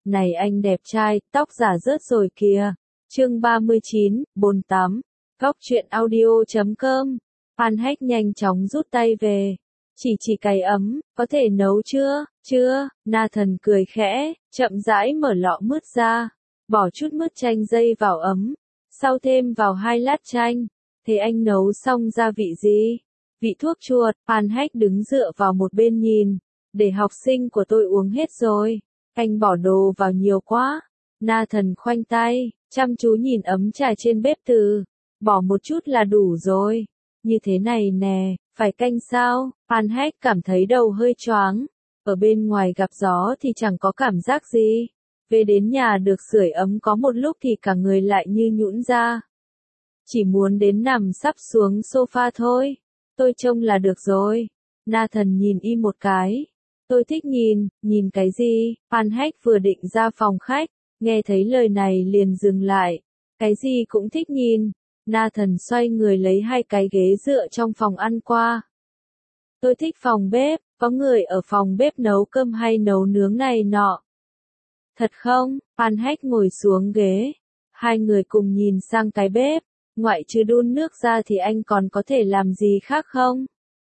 Này anh đẹp trai, tóc giả rớt rồi kìa. Chương 39, bồn tắm. Góc truyện audio.com. Phan Hách nhanh chóng rút tay về. Chỉ cái ấm, có thể nấu chưa? Chưa, Nathan cười khẽ, chậm rãi mở lọ mứt ra. Bỏ chút mứt chanh dây vào ấm. Sau thêm vào 2 lát chanh. Thế anh nấu xong gia vị gì? Vị thuốc chuột. Phan Hách đứng dựa vào một bên nhìn. Để học sinh của tôi uống hết rồi. Anh bỏ đồ vào nhiều quá. Nathan khoanh tay, chăm chú nhìn ấm trà trên bếp từ. Bỏ một chút là đủ rồi. Như thế này nè, phải canh sao? Phan Hách cảm thấy đầu hơi choáng. Ở bên ngoài gặp gió thì chẳng có cảm giác gì. Về đến nhà được sưởi ấm có một lúc thì cả người lại như nhũn ra. Chỉ muốn đến nằm sắp xuống sofa thôi. Tôi trông là được rồi. Nathan nhìn y một cái. Tôi thích nhìn cái gì? Phan Hách vừa định ra phòng khách, nghe thấy lời này liền dừng lại. Cái gì cũng thích nhìn. Nathan xoay người lấy 2 cái ghế dựa trong phòng ăn qua. Tôi thích phòng bếp, có người ở phòng bếp nấu cơm hay nấu nướng này nọ. Thật không? Phan Hách ngồi xuống ghế. Hai người cùng nhìn sang cái bếp. Ngoại trừ đun nước ra thì anh còn có thể làm gì khác không?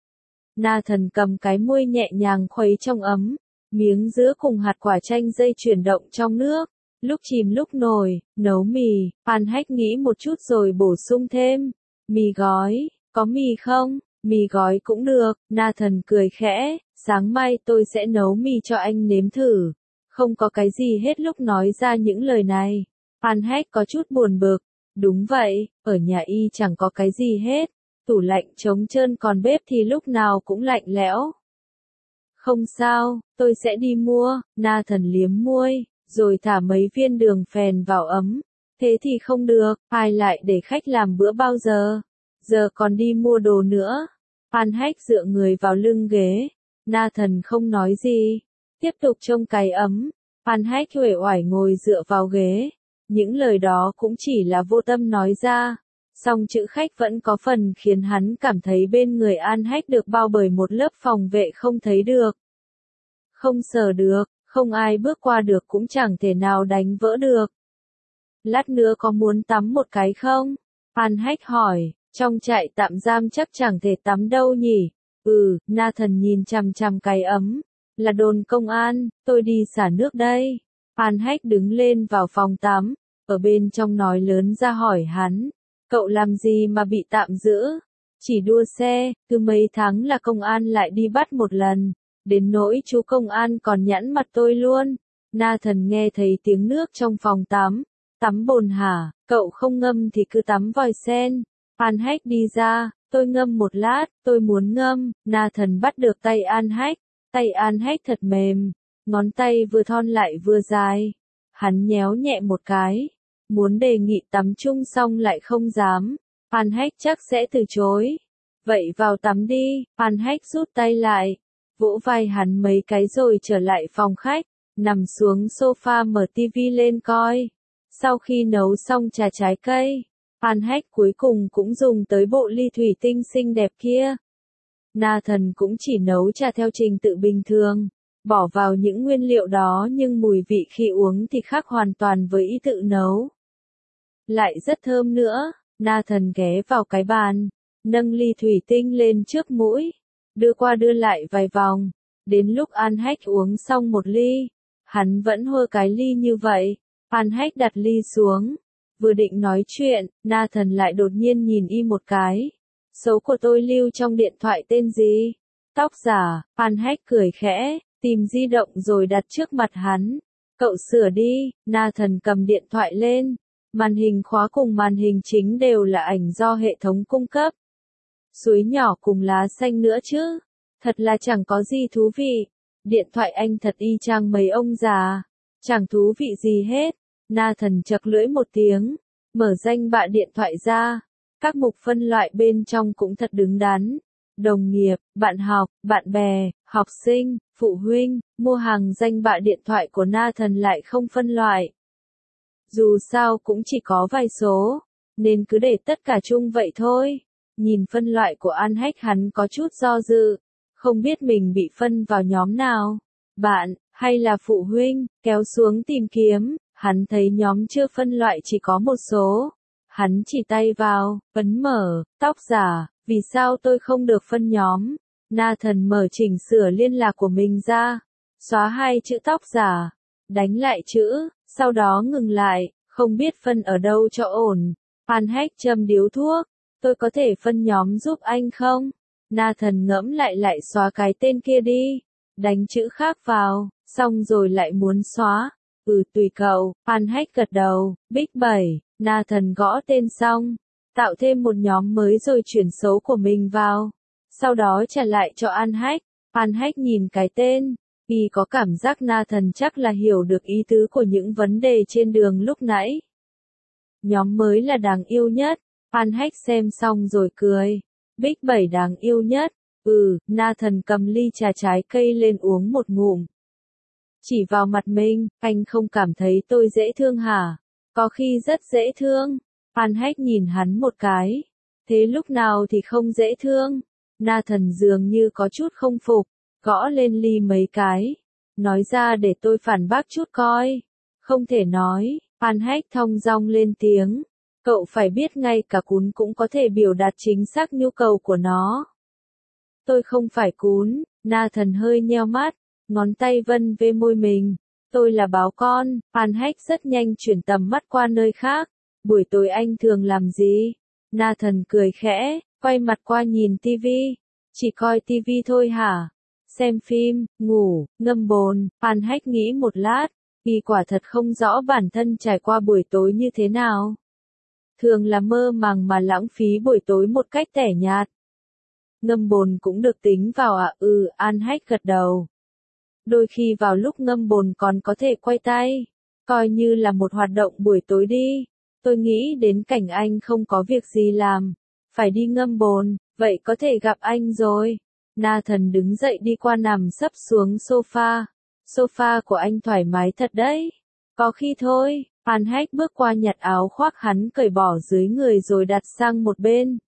Nathan cầm cái muôi nhẹ nhàng khuấy trong ấm. Miếng dứa cùng hạt quả chanh dây chuyển động trong nước. Lúc chìm lúc nổi, nấu mì. Phan Hách nghĩ một chút rồi bổ sung thêm. Mì gói, có mì không? Mì gói cũng được. Nathan cười khẽ. Sáng mai tôi sẽ nấu mì cho anh nếm thử. Không có cái gì hết lúc nói ra những lời này. Phan Hách có chút buồn bực. Đúng vậy, ở nhà y chẳng có cái gì hết. Tủ lạnh trống trơn còn bếp thì lúc nào cũng lạnh lẽo. Không sao, tôi sẽ đi mua. Nathan liếm môi, rồi thả mấy viên đường phèn vào ấm. Thế thì không được, ai lại để khách làm bữa bao giờ? Giờ còn đi mua đồ nữa. Phan Hách dựa người vào lưng ghế. Nathan không nói gì. Tiếp tục trông cái ấm. Phan Hách uể oải ngồi dựa vào ghế. Những lời đó cũng chỉ là vô tâm nói ra. Song chữ khách vẫn có phần khiến hắn cảm thấy bên người An Hách được bao bởi một lớp phòng vệ không thấy được. Không sờ được, không ai bước qua được cũng chẳng thể nào đánh vỡ được. Lát nữa có muốn tắm một cái không? An Hách hỏi, trong trại tạm giam chắc chẳng thể tắm đâu nhỉ? Nathan nhìn chằm chằm cái ấm. Là đồn công an, tôi đi xả nước đây. An Hách đứng lên vào phòng tắm, ở bên trong nói lớn ra hỏi hắn. Cậu làm gì mà bị tạm giữ? Chỉ đua xe, cứ mấy tháng là công an lại đi bắt một lần. Đến nỗi chú công an còn nhẵn mặt tôi luôn. Nathan nghe thấy tiếng nước trong phòng tắm. Tắm bồn hả? Cậu không ngâm thì cứ tắm vòi sen. An Hách đi ra, tôi ngâm một lát, tôi muốn ngâm. Nathan bắt được tay An Hách. Tay An Hách thật mềm. Ngón tay vừa thon lại vừa dài. Hắn nhéo nhẹ một cái. Muốn đề nghị tắm chung xong lại không dám. Phan Hách chắc sẽ từ chối. Vậy vào tắm đi. Phan Hách rút tay lại. Vỗ vai hắn mấy cái rồi trở lại phòng khách. Nằm xuống sofa mở tivi lên coi. Sau khi nấu xong trà trái cây, Phan Hách cuối cùng cũng dùng tới bộ ly thủy tinh xinh đẹp kia. Nathan cũng chỉ nấu trà theo trình tự bình thường. Bỏ vào những nguyên liệu đó nhưng mùi vị khi uống thì khác hoàn toàn với ý tự nấu. Lại rất thơm nữa. Nathan ghé vào cái bàn, nâng ly thủy tinh lên trước mũi, đưa qua đưa lại vài vòng. Đến lúc An Hách uống xong một ly, hắn vẫn hơ cái ly như vậy. An Hách đặt ly xuống, vừa định nói chuyện, Nathan lại đột nhiên nhìn y một cái. Số của tôi lưu trong điện thoại tên gì? Tóc giả. An Hách cười khẽ, tìm di động rồi đặt trước mặt hắn. Cậu sửa đi. Nathan cầm điện thoại lên. Màn hình khóa cùng màn hình chính đều là ảnh do hệ thống cung cấp. Suối nhỏ cùng lá xanh nữa chứ. Thật là chẳng có gì thú vị. Điện thoại anh thật y chang mấy ông già. Chẳng thú vị gì hết. Nathan chật lưỡi một tiếng. Mở danh bạ điện thoại ra. Các mục phân loại bên trong cũng thật đứng đắn. Đồng nghiệp, bạn học, bạn bè, học sinh, phụ huynh, mua hàng. Danh bạ điện thoại của Nathan lại không phân loại. Dù sao cũng chỉ có vài số, nên cứ để tất cả chung vậy thôi. Nhìn phân loại của An Hách hắn có chút do dự, không biết mình bị phân vào nhóm nào. Bạn, hay là phụ huynh, kéo xuống tìm kiếm, hắn thấy nhóm chưa phân loại chỉ có một số. Hắn chỉ tay vào, ấn mở, tóc giả, vì sao tôi không được phân nhóm? Nathan mở chỉnh sửa liên lạc của mình ra, xóa 2 chữ tóc giả, đánh lại chữ, sau đó ngừng lại, không biết phân ở đâu cho ổn. Anhek châm điếu thuốc, tôi có thể phân nhóm giúp anh không? Nathan ngẫm lại xóa cái tên kia đi, đánh chữ khác vào, xong rồi lại muốn xóa. Tùy cậu, Anhek gật đầu, Big 7, Nathan gõ tên xong, tạo thêm một nhóm mới rồi chuyển số của mình vào, sau đó trả lại cho Anhek. Anhek nhìn cái tên, y có cảm giác Nathan chắc là hiểu được ý tứ của những vấn đề trên đường lúc nãy. Nhóm mới là đáng yêu nhất, Anhek xem xong rồi cười, Big 7 đáng yêu nhất, Nathan cầm ly trà trái cây lên uống một ngụm. Chỉ vào mặt mình, anh không cảm thấy tôi dễ thương hả? Có khi rất dễ thương. Anhek nhìn hắn một cái. Thế lúc nào thì không dễ thương? Nathan dường như có chút không phục, gõ lên ly mấy cái. Nói ra để tôi phản bác chút coi. Không thể nói, Anhek thong dong lên tiếng. Cậu phải biết ngay cả cún cũng có thể biểu đạt chính xác nhu cầu của nó. Tôi không phải cún, Nathan hơi nheo mắt, ngón tay vân về môi mình. Tôi là báo con. Anhek rất nhanh chuyển tầm mắt qua nơi khác. Buổi tối anh thường làm gì? Nathan cười khẽ, quay mặt qua nhìn tivi. Chỉ coi tivi thôi hả? Xem phim, ngủ, ngâm bồn. Anhek nghĩ một lát, y quả thật không rõ bản thân trải qua buổi tối như thế nào. Thường là mơ màng mà lãng phí buổi tối một cách tẻ nhạt. Ngâm bồn cũng được tính vào à? Anhek gật đầu. Đôi khi vào lúc ngâm bồn còn có thể quay tay, coi như là một hoạt động buổi tối đi. Tôi nghĩ đến cảnh anh không có việc gì làm, phải đi ngâm bồn, vậy có thể gặp anh rồi. Nathan đứng dậy đi qua nằm sấp xuống sofa. Sofa của anh thoải mái thật đấy. Có khi thôi. Anhek bước qua nhặt áo khoác hắn cởi bỏ dưới người rồi đặt sang một bên.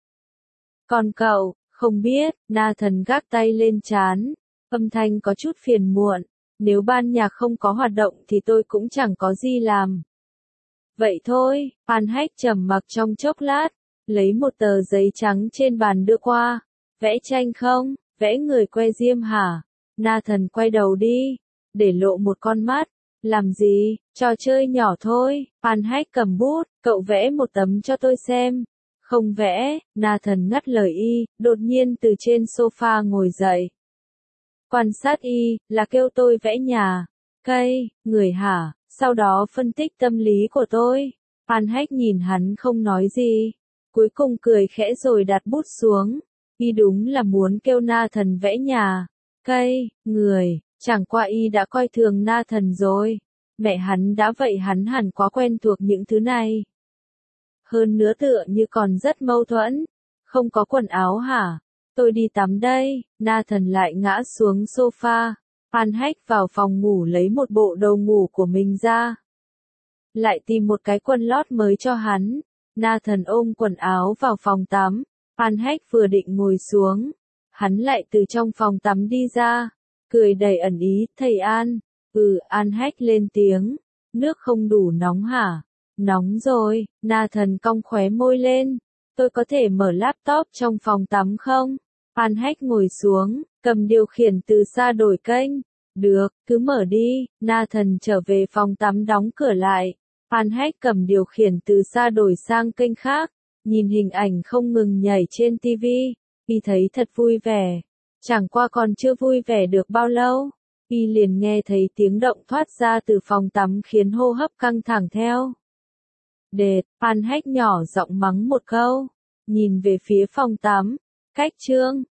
Còn cậu, không biết. Nathan gác tay lên trán, âm thanh có chút phiền muộn. Nếu ban nhạc không có hoạt động thì tôi cũng chẳng có gì làm. Vậy thôi. Anhek trầm mặc trong chốc lát, lấy một tờ giấy trắng trên bàn đưa qua. Vẽ tranh không? Vẽ người que diêm hả? Nathan quay đầu đi, để lộ một con mắt. Làm gì? Trò chơi nhỏ thôi. Anhek cầm bút, cậu vẽ một tấm cho tôi xem. Không vẽ. Nathan ngắt lời y, đột nhiên từ trên sofa ngồi dậy. Quan sát y, là kêu tôi vẽ nhà, cây, người hả? Sau đó phân tích tâm lý của tôi. Anhek nhìn hắn không nói gì, cuối cùng cười khẽ rồi đặt bút xuống. Y đúng là muốn kêu Nathan vẽ nhà, cây, người, chẳng qua y đã coi thường Nathan rồi. Mẹ hắn đã vậy hắn hẳn quá quen thuộc những thứ này. Hơn nữa tựa như còn rất mâu thuẫn. Không có quần áo hả? Tôi đi tắm đây. Nathan lại ngã xuống sofa. Anhek vào phòng ngủ lấy một bộ đồ ngủ của mình ra. Lại tìm một cái quần lót mới cho hắn. Nathan ôm quần áo vào phòng tắm. Anhek vừa định ngồi xuống, hắn lại từ trong phòng tắm đi ra, cười đầy ẩn ý, thầy An. Anhek lên tiếng, nước không đủ nóng hả? Nóng rồi. Nathan cong khóe môi lên. Tôi có thể mở laptop trong phòng tắm không? Anhek ngồi xuống, cầm điều khiển từ xa đổi kênh. Được, cứ mở đi. Nathan trở về phòng tắm đóng cửa lại. Anhek cầm điều khiển từ xa đổi sang kênh khác, nhìn hình ảnh không ngừng nhảy trên TV, y thấy thật vui vẻ. Chẳng qua còn chưa vui vẻ được bao lâu, y liền nghe thấy tiếng động thoát ra từ phòng tắm khiến hô hấp căng thẳng theo. Đệt, Anhek nhỏ giọng mắng một câu, nhìn về phía phòng tắm. Cách chương